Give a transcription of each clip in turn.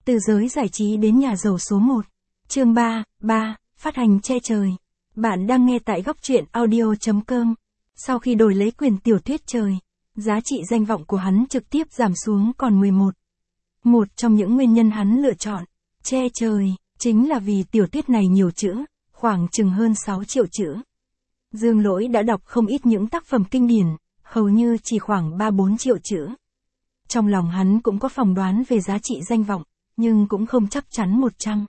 Từ giới giải trí đến nhà giàu số 1. Chương 3, phát hành che trời. Bạn đang nghe tại góc truyện audio.com. Sau khi đổi lấy quyền tiểu thuyết trời, giá trị danh vọng của hắn trực tiếp giảm xuống còn 11. Một trong những nguyên nhân hắn lựa chọn che trời, chính là vì tiểu thuyết này nhiều chữ, khoảng chừng hơn 6 triệu chữ. Dương Lỗi đã đọc không ít những tác phẩm kinh điển, hầu như chỉ khoảng 3-4 triệu chữ. Trong lòng hắn cũng có phỏng đoán về giá trị danh vọng, nhưng cũng không chắc chắn 100.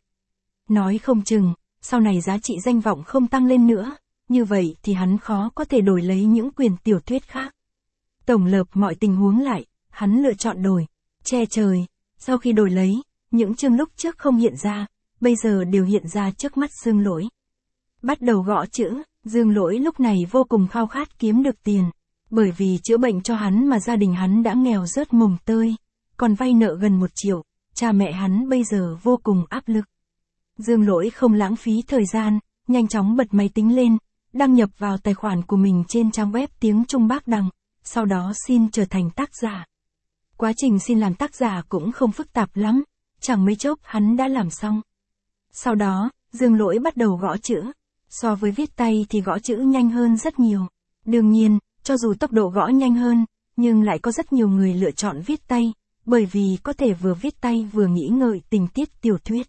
Nói không chừng, sau này giá trị danh vọng không tăng lên nữa, như vậy thì hắn khó có thể đổi lấy những quyền tiểu thuyết khác. Tổng hợp mọi tình huống lại, hắn lựa chọn đổi che trời. Sau khi đổi lấy, những chương lúc trước không hiện ra, bây giờ đều hiện ra trước mắt Dương Lỗi. Bắt đầu gõ chữ, Dương Lỗi lúc này vô cùng khao khát kiếm được tiền, bởi vì chữa bệnh cho hắn mà gia đình hắn đã nghèo rớt mồng tơi, còn vay nợ gần 1 triệu, cha mẹ hắn bây giờ vô cùng áp lực. Dương Lỗi không lãng phí thời gian, nhanh chóng bật máy tính lên, đăng nhập vào tài khoản của mình trên trang web tiếng Trung Bác Đằng, sau đó xin trở thành tác giả. Quá trình xin làm tác giả cũng không phức tạp lắm, chẳng mấy chốc hắn đã làm xong. Sau đó, Dương Lỗi bắt đầu gõ chữ. So với viết tay thì gõ chữ nhanh hơn rất nhiều. Đương nhiên, cho dù tốc độ gõ nhanh hơn, nhưng lại có rất nhiều người lựa chọn viết tay, bởi vì có thể vừa viết tay vừa nghĩ ngợi tình tiết tiểu thuyết.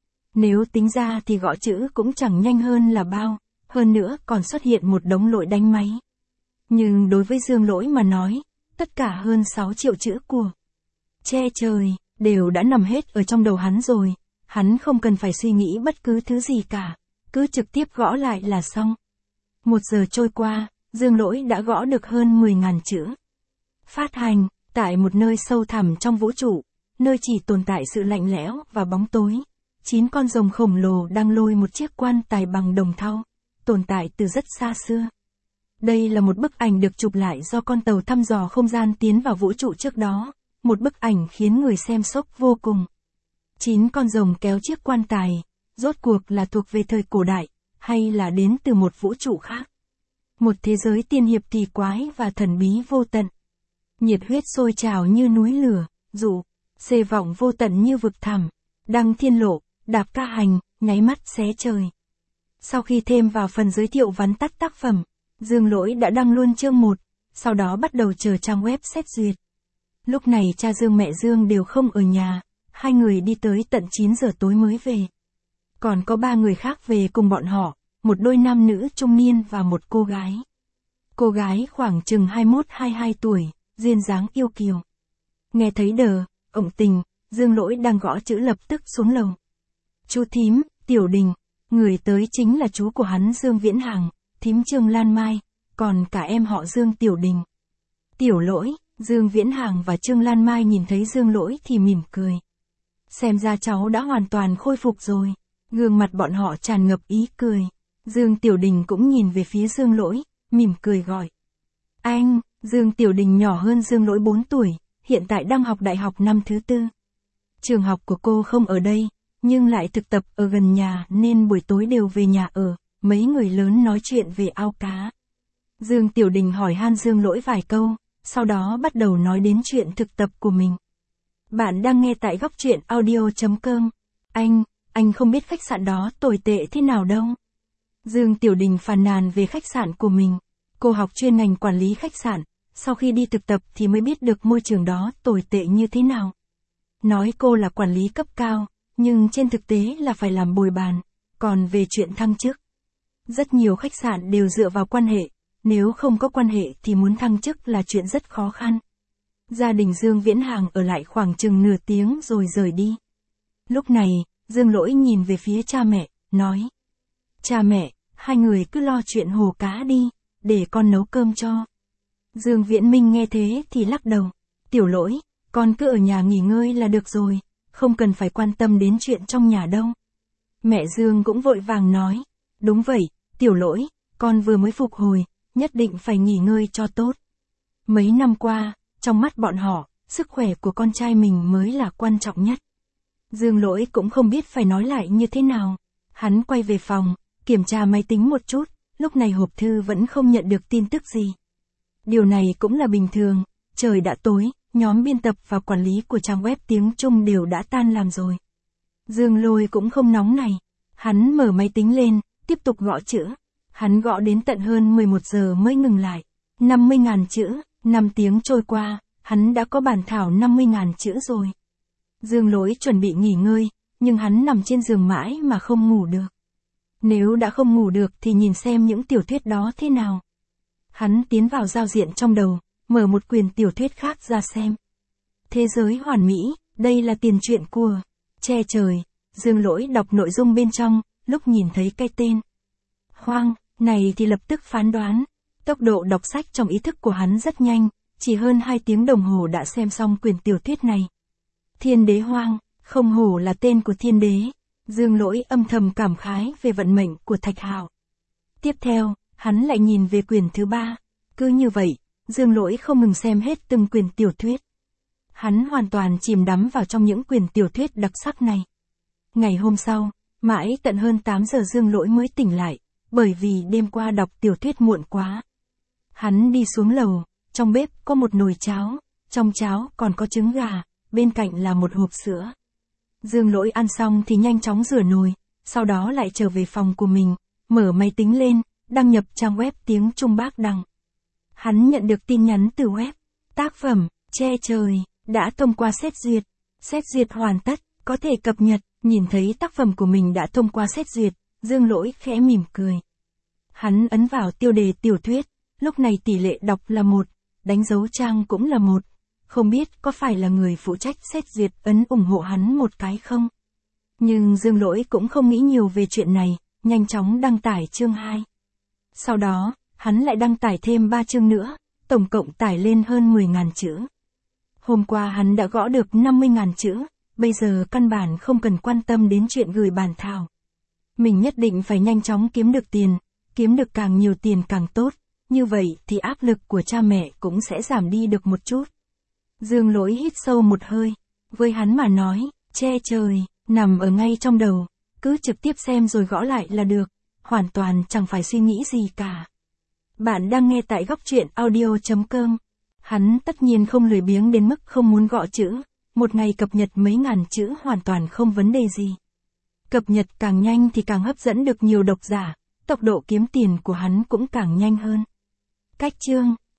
Nếu tính ra thì gõ chữ cũng chẳng nhanh hơn là bao, hơn nữa còn xuất hiện một đống lỗi đánh máy. Nhưng đối với Dương Lỗi mà nói, tất cả hơn 6 triệu chữ của che trời đều đã nằm hết ở trong đầu hắn rồi, hắn không cần phải suy nghĩ bất cứ thứ gì cả, cứ trực tiếp gõ lại là xong. 1 giờ trôi qua, Dương Lỗi đã gõ được hơn 10.000 chữ. Phát hành, tại một nơi sâu thẳm trong vũ trụ, nơi chỉ tồn tại sự lạnh lẽo và bóng tối, 9 con rồng khổng lồ đang lôi một chiếc quan tài bằng đồng thau, tồn tại từ rất xa xưa. Đây là một bức ảnh được chụp lại do con tàu thăm dò không gian tiến vào vũ trụ trước đó, một bức ảnh khiến người xem sốc vô cùng. 9 con rồng kéo chiếc quan tài, rốt cuộc là thuộc về thời cổ đại, hay là đến từ một vũ trụ khác. Một thế giới tiên hiệp kỳ quái và thần bí vô tận. Nhiệt huyết sôi trào như núi lửa, dụ, xê vọng vô tận như vực thẳm, đăng thiên lộ, đạp ca hành, nháy mắt xé trời. Sau khi thêm vào phần giới thiệu vắn tắt tác phẩm, Dương Lỗi đã đăng luôn chương 1, sau đó bắt đầu chờ trang web xét duyệt. Lúc này cha Dương mẹ Dương đều không ở nhà, hai người đi tới tận 9 giờ tối mới về. Còn có 3 người khác về cùng bọn họ, một đôi nam nữ trung niên và một cô gái. Cô gái khoảng chừng 21-22 tuổi, duyên dáng yêu kiều. Nghe thấy ổng tình, Dương Lỗi đang gõ chữ lập tức xuống lầu. Chú thím, Tiểu Đình, người tới chính là chú của hắn Dương Viễn Hàng, thím Trương Lan Mai, còn cả em họ Dương Tiểu Đình. Tiểu Lỗi, Dương Viễn Hàng và Trương Lan Mai nhìn thấy Dương Lỗi thì mỉm cười. Xem ra cháu đã hoàn toàn khôi phục rồi. Gương mặt bọn họ tràn ngập ý cười. Dương Tiểu Đình cũng nhìn về phía Dương Lỗi, mỉm cười gọi. Anh, Dương Tiểu Đình nhỏ hơn Dương Lỗi 4 tuổi, hiện tại đang học đại học năm thứ 4. Trường học của cô không ở đây, nhưng lại thực tập ở gần nhà nên buổi tối đều về nhà ở, mấy người lớn nói chuyện về ao cá. Dương Tiểu Đình hỏi han Dương Lỗi vài câu, sau đó bắt đầu nói đến chuyện thực tập của mình. Bạn đang nghe tại góc truyện audio.com. Anh không biết khách sạn đó tồi tệ thế nào đâu. Dương Tiểu Đình phàn nàn về khách sạn của mình. Cô học chuyên ngành quản lý khách sạn, sau khi đi thực tập thì mới biết được môi trường đó tồi tệ như thế nào. Nói cô là quản lý cấp cao, nhưng trên thực tế là phải làm bồi bàn. Còn về chuyện thăng chức, rất nhiều khách sạn đều dựa vào quan hệ, nếu không có quan hệ thì muốn thăng chức là chuyện rất khó khăn. Gia đình Dương Viễn Hàng ở lại khoảng chừng nửa tiếng rồi rời đi. Lúc này, Dương Lỗi nhìn về phía cha mẹ, nói. Cha mẹ, hai người cứ lo chuyện hồ cá đi, để con nấu cơm cho. Dương Viễn Minh nghe thế thì lắc đầu. Tiểu Lỗi, con cứ ở nhà nghỉ ngơi là được rồi, không cần phải quan tâm đến chuyện trong nhà đâu. Mẹ Dương cũng vội vàng nói. Đúng vậy, Tiểu Lỗi, con vừa mới phục hồi, nhất định phải nghỉ ngơi cho tốt. Mấy năm qua, trong mắt bọn họ, sức khỏe của con trai mình mới là quan trọng nhất. Dương Lỗi cũng không biết phải nói lại như thế nào. Hắn quay về phòng, kiểm tra máy tính một chút, lúc này hộp thư vẫn không nhận được tin tức gì. Điều này cũng là bình thường, trời đã tối, nhóm biên tập và quản lý của trang web tiếng Trung đều đã tan làm rồi. Dương Lôi cũng không nóng này. Hắn mở máy tính lên, tiếp tục gõ chữ. Hắn gõ đến tận hơn 11 giờ mới ngừng lại. 50.000 chữ, 5 tiếng trôi qua, hắn đã có bản thảo 50.000 chữ rồi. Dương Lỗi chuẩn bị nghỉ ngơi, nhưng hắn nằm trên giường mãi mà không ngủ được. Nếu đã không ngủ được thì nhìn xem những tiểu thuyết đó thế nào. Hắn tiến vào giao diện trong đầu, mở một quyển tiểu thuyết khác ra xem. Thế giới hoàn mỹ, đây là tiền truyện của Che Trời. Dương Lỗi đọc nội dung bên trong, lúc nhìn thấy cái tên Hoang này thì lập tức phán đoán. Tốc độ đọc sách trong ý thức của hắn rất nhanh, chỉ hơn 2 tiếng đồng hồ đã xem xong quyển tiểu thuyết này. Thiên đế hoang, không hổ là tên của thiên đế. Dương Lỗi âm thầm cảm khái về vận mệnh của Thạch Hạo. Tiếp theo, hắn lại nhìn về quyển thứ 3. Cứ như vậy, Dương Lỗi không ngừng xem hết từng quyển tiểu thuyết. Hắn hoàn toàn chìm đắm vào trong những quyển tiểu thuyết đặc sắc này. Ngày hôm sau, mãi tận hơn 8 giờ Dương Lỗi mới tỉnh lại, bởi vì đêm qua đọc tiểu thuyết muộn quá. Hắn đi xuống lầu, trong bếp có một nồi cháo, trong cháo còn có trứng gà, bên cạnh là một hộp sữa. Dương Lỗi ăn xong thì nhanh chóng rửa nồi, sau đó lại trở về phòng của mình, mở máy tính lên, đăng nhập trang web tiếng Trung Bác Đằng. Hắn nhận được tin nhắn từ web. Tác phẩm, Che Trời, đã thông qua xét duyệt. Xét duyệt hoàn tất, có thể cập nhật. Nhìn thấy tác phẩm của mình đã thông qua xét duyệt, Dương Lỗi khẽ mỉm cười. Hắn ấn vào tiêu đề tiểu thuyết, lúc này tỷ lệ đọc là 1, đánh dấu trang cũng là 1. Không biết có phải là người phụ trách xét duyệt ấn ủng hộ hắn một cái không? Nhưng Dương Lỗi cũng không nghĩ nhiều về chuyện này, nhanh chóng đăng tải chương 2. Sau đó, hắn lại đăng tải thêm 3 chương nữa, tổng cộng tải lên hơn 10.000 chữ. Hôm qua hắn đã gõ được 50.000 chữ, bây giờ căn bản không cần quan tâm đến chuyện gửi bản thảo. Mình nhất định phải nhanh chóng kiếm được tiền, kiếm được càng nhiều tiền càng tốt, như vậy thì áp lực của cha mẹ cũng sẽ giảm đi được một chút. Dương Lỗi hít sâu một hơi, với hắn mà nói, Che Trời, nằm ở ngay trong đầu, cứ trực tiếp xem rồi gõ lại là được, hoàn toàn chẳng phải suy nghĩ gì cả. Bạn đang nghe tại góc truyện audio.com. Hắn tất nhiên không lười biếng đến mức không muốn gõ chữ, một ngày cập nhật mấy ngàn chữ hoàn toàn không vấn đề gì. Cập nhật càng nhanh thì càng hấp dẫn được nhiều độc giả, tốc độ kiếm tiền của hắn cũng càng nhanh hơn. Cách chương